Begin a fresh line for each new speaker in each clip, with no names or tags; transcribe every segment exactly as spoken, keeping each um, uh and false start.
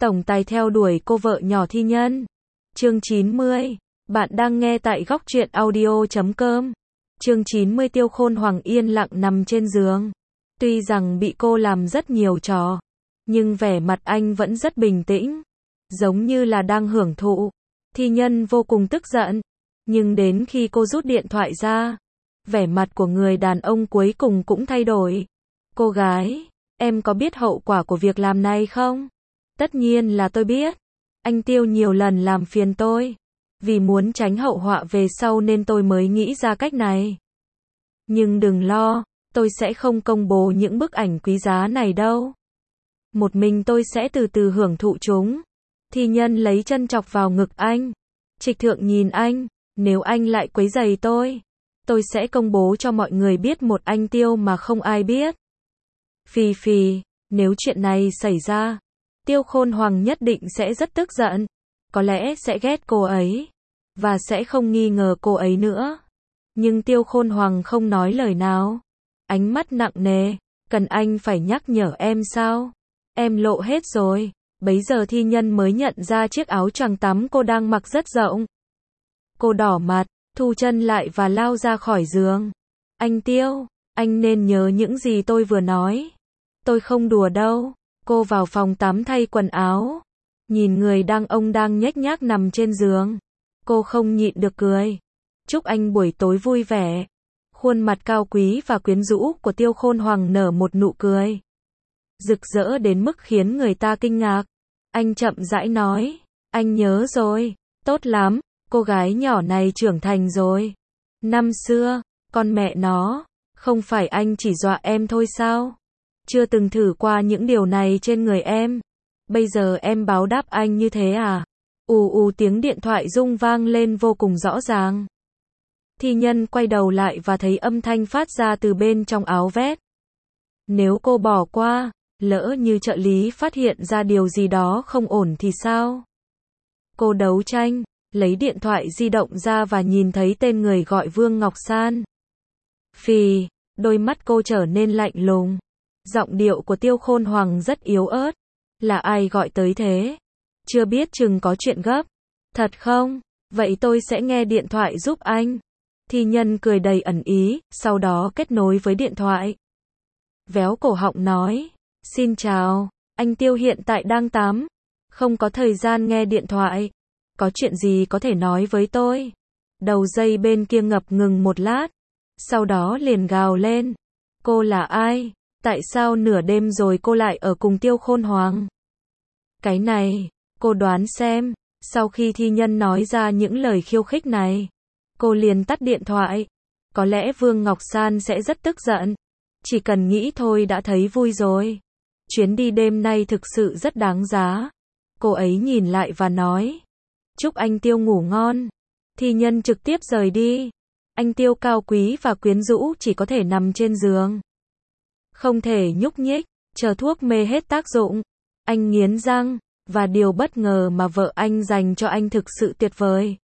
tổng tài theo đuổi cô vợ nhỏ Thi Nhân. Chương chín mươi. Bạn đang nghe tại góc truyện audio chấm com. Chương chín mươi. Tiêu Khôn Hoàng yên lặng nằm trên giường. Tuy rằng bị cô làm rất nhiều trò, nhưng vẻ mặt anh vẫn rất bình tĩnh, giống như là đang hưởng thụ. Thi Nhân vô cùng tức giận, nhưng đến khi cô rút điện thoại ra, vẻ mặt của người đàn ông cuối cùng cũng thay đổi. Cô gái, em có biết hậu quả của việc làm này không? Tất nhiên là tôi biết. Anh Tiêu nhiều lần làm phiền tôi. Vì muốn tránh hậu họa về sau nên tôi mới nghĩ ra cách này. Nhưng đừng lo, tôi sẽ không công bố những bức ảnh quý giá này đâu. Một mình tôi sẽ từ từ hưởng thụ chúng. Thi Nhân lấy chân chọc vào ngực anh. Trịch Thượng nhìn anh, nếu anh lại quấy rầy tôi, tôi sẽ công bố cho mọi người biết một anh Tiêu mà không ai biết. Phì phì, nếu chuyện này xảy ra, Tiêu Khôn Hoàng nhất định sẽ rất tức giận, có lẽ sẽ ghét cô ấy, và sẽ không nghi ngờ cô ấy nữa. Nhưng Tiêu Khôn Hoàng không nói lời nào, ánh mắt nặng nề, cần anh phải nhắc nhở em sao? Em lộ hết rồi. Bấy giờ Thi Nhân mới nhận ra chiếc áo choàng tắm cô đang mặc rất rộng. Cô đỏ mặt, thu chân lại và lao ra khỏi giường. Anh Tiêu, anh nên nhớ những gì tôi vừa nói. Tôi không đùa đâu. Cô vào phòng tắm thay quần áo, nhìn người đang ông đang nhếch nhác nằm trên giường. Cô không nhịn được cười. Chúc anh buổi tối vui vẻ. Khuôn mặt cao quý và quyến rũ của Tiêu Khôn Hoàng nở một nụ cười rực rỡ đến mức khiến người ta kinh ngạc. Anh chậm rãi nói, anh nhớ rồi, tốt lắm, cô gái nhỏ này trưởng thành rồi. Năm xưa, con mẹ nó, không phải anh chỉ dọa em thôi sao? Chưa từng thử qua những điều này trên người em. Bây giờ em báo đáp anh như thế à? Ù ù tiếng điện thoại rung vang lên vô cùng rõ ràng. Thi Nhân quay đầu lại và thấy âm thanh phát ra từ bên trong áo vest. Nếu cô bỏ qua, lỡ như trợ lý phát hiện ra điều gì đó không ổn thì sao? Cô đấu tranh, lấy điện thoại di động ra và nhìn thấy tên người gọi Vương Ngọc San. Phì, đôi mắt cô trở nên lạnh lùng. Giọng điệu của Tiêu Khôn Hoàng rất yếu ớt. Là ai gọi tới thế? Chưa biết chừng có chuyện gấp. Thật không? Vậy tôi sẽ nghe điện thoại giúp anh. Thi Nhân cười đầy ẩn ý, sau đó kết nối với điện thoại. Véo cổ họng nói, xin chào, anh Tiêu hiện tại đang tắm, không có thời gian nghe điện thoại. Có chuyện gì có thể nói với tôi? Đầu dây bên kia ngập ngừng một lát, sau đó liền gào lên. Cô là ai? Tại sao nửa đêm rồi cô lại ở cùng Tiêu Khôn Hoàng? Cái này, cô đoán xem. Sau khi Thi Nhân nói ra những lời khiêu khích này, cô liền tắt điện thoại. Có lẽ Vương Ngọc San sẽ rất tức giận. Chỉ cần nghĩ thôi đã thấy vui rồi. Chuyến đi đêm nay thực sự rất đáng giá. Cô ấy nhìn lại và nói, chúc anh Tiêu ngủ ngon. Thi Nhân trực tiếp rời đi. Anh Tiêu cao quý và quyến rũ chỉ có thể nằm trên giường, không thể nhúc nhích, chờ thuốc mê hết tác dụng. Anh nghiến răng, và điều bất ngờ mà vợ anh dành cho anh thực sự tuyệt vời.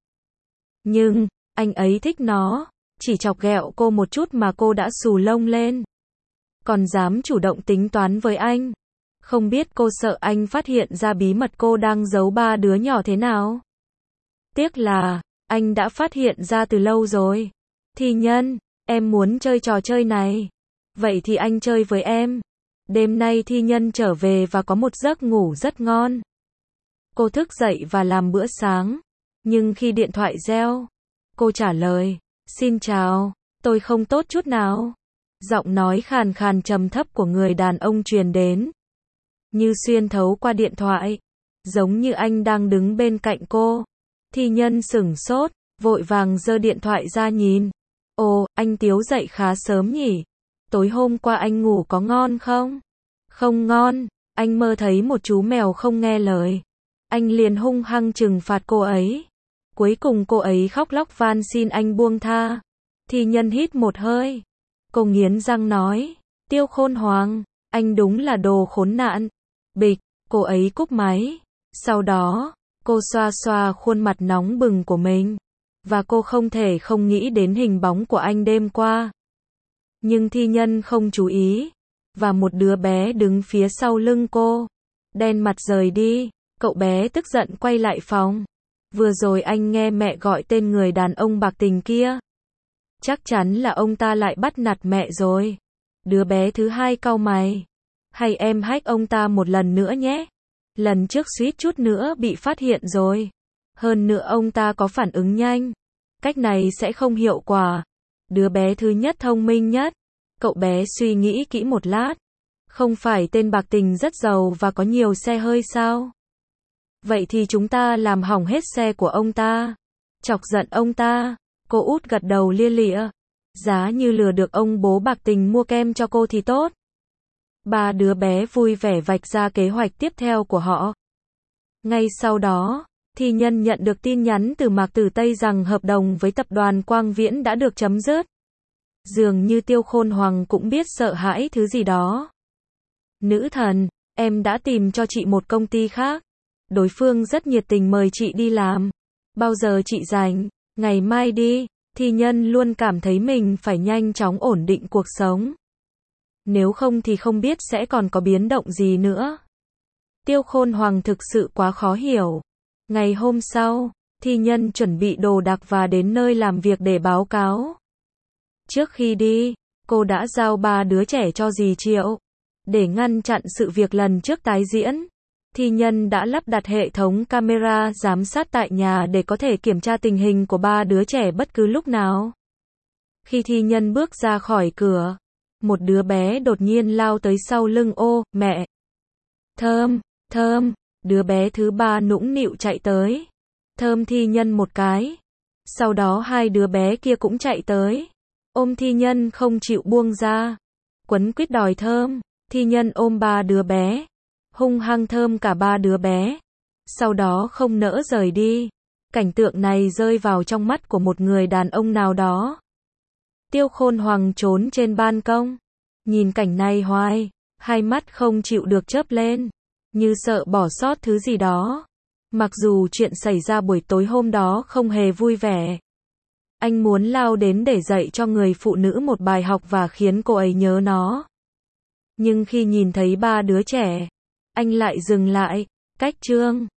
Nhưng, anh ấy thích nó, chỉ chọc ghẹo cô một chút mà cô đã xù lông lên. Còn dám chủ động tính toán với anh. Không biết cô sợ anh phát hiện ra bí mật cô đang giấu ba đứa nhỏ thế nào? Tiếc là, anh đã phát hiện ra từ lâu rồi. Thi Nhân, em muốn chơi trò chơi này. Vậy thì anh chơi với em. Đêm nay Thi Nhân trở về và có một giấc ngủ rất ngon. Cô thức dậy và làm bữa sáng. Nhưng khi điện thoại reo, cô trả lời, xin chào, tôi không tốt chút nào. Giọng nói khàn khàn trầm thấp của người đàn ông truyền đến, như xuyên thấu qua điện thoại, giống như anh đang đứng bên cạnh cô. Thi Nhân sửng sốt, vội vàng giơ điện thoại ra nhìn. Ồ, anh Tiếu dậy khá sớm nhỉ? Tối hôm qua anh ngủ có ngon không? Không ngon, anh mơ thấy một chú mèo không nghe lời. Anh liền hung hăng trừng phạt cô ấy. Cuối cùng cô ấy khóc lóc van xin anh buông tha. Thi Nhân hít một hơi. Cô nghiến răng nói, Tiêu Khôn Hoàng, anh đúng là đồ khốn nạn. Bịch, cô ấy cúp máy. Sau đó, cô xoa xoa khuôn mặt nóng bừng của mình. Và cô không thể không nghĩ đến hình bóng của anh đêm qua. Nhưng Thi Nhân không chú ý. Và một đứa bé đứng phía sau lưng cô. Đen mặt rời đi. Cậu bé tức giận quay lại phòng. Vừa rồi anh nghe mẹ gọi tên người đàn ông bạc tình kia. Chắc chắn là ông ta lại bắt nạt mẹ rồi. Đứa bé thứ hai cau mày. Hay em hack ông ta một lần nữa nhé. Lần trước suýt chút nữa bị phát hiện rồi. Hơn nữa ông ta có phản ứng nhanh. Cách này sẽ không hiệu quả. Đứa bé thứ nhất thông minh nhất. Cậu bé suy nghĩ kỹ một lát. Không phải tên bạc tình rất giàu và có nhiều xe hơi sao? Vậy thì chúng ta làm hỏng hết xe của ông ta. Chọc giận ông ta. Cô út gật đầu lia lịa. Giá như lừa được ông bố bạc tình mua kem cho cô thì tốt. Ba đứa bé vui vẻ vạch ra kế hoạch tiếp theo của họ. Ngay sau đó, Thi Nhân nhận được tin nhắn từ Mạc Tử Tây rằng hợp đồng với tập đoàn Quang Viễn đã được chấm dứt. Dường như Tiêu Khôn Hoàng cũng biết sợ hãi thứ gì đó. Nữ thần, em đã tìm cho chị một công ty khác. Đối phương rất nhiệt tình mời chị đi làm. Bao giờ chị rảnh? Ngày mai đi. Thi Nhân luôn cảm thấy mình phải nhanh chóng ổn định cuộc sống. Nếu không thì không biết sẽ còn có biến động gì nữa. Tiêu Khôn Hoàng thực sự quá khó hiểu. Ngày hôm sau, Thi Nhân chuẩn bị đồ đạc và đến nơi làm việc để báo cáo. Trước khi đi, cô đã giao ba đứa trẻ cho dì Triệu. Để ngăn chặn sự việc lần trước tái diễn, Thi Nhân đã lắp đặt hệ thống camera giám sát tại nhà để có thể kiểm tra tình hình của ba đứa trẻ bất cứ lúc nào. Khi Thi Nhân bước ra khỏi cửa, một đứa bé đột nhiên lao tới sau lưng ô, mẹ. Thơm, thơm, đứa bé thứ ba nũng nịu chạy tới. Thơm Thi Nhân một cái. Sau đó hai đứa bé kia cũng chạy tới. Ôm Thi Nhân không chịu buông ra. Quấn quýt đòi thơm. Thi Nhân ôm ba đứa bé. Hung hăng thơm cả ba đứa bé. Sau đó không nỡ rời đi. Cảnh tượng này rơi vào trong mắt của một người đàn ông nào đó. Tiêu Khôn Hoàng trốn trên ban công. Nhìn cảnh này hoài. Hai mắt không chịu được chớp lên. Như sợ bỏ sót thứ gì đó. Mặc dù chuyện xảy ra buổi tối hôm đó không hề vui vẻ. Anh muốn lao đến để dạy cho người phụ nữ một bài học và khiến cô ấy nhớ nó. Nhưng khi nhìn thấy ba đứa trẻ, anh lại dừng lại. Cách chương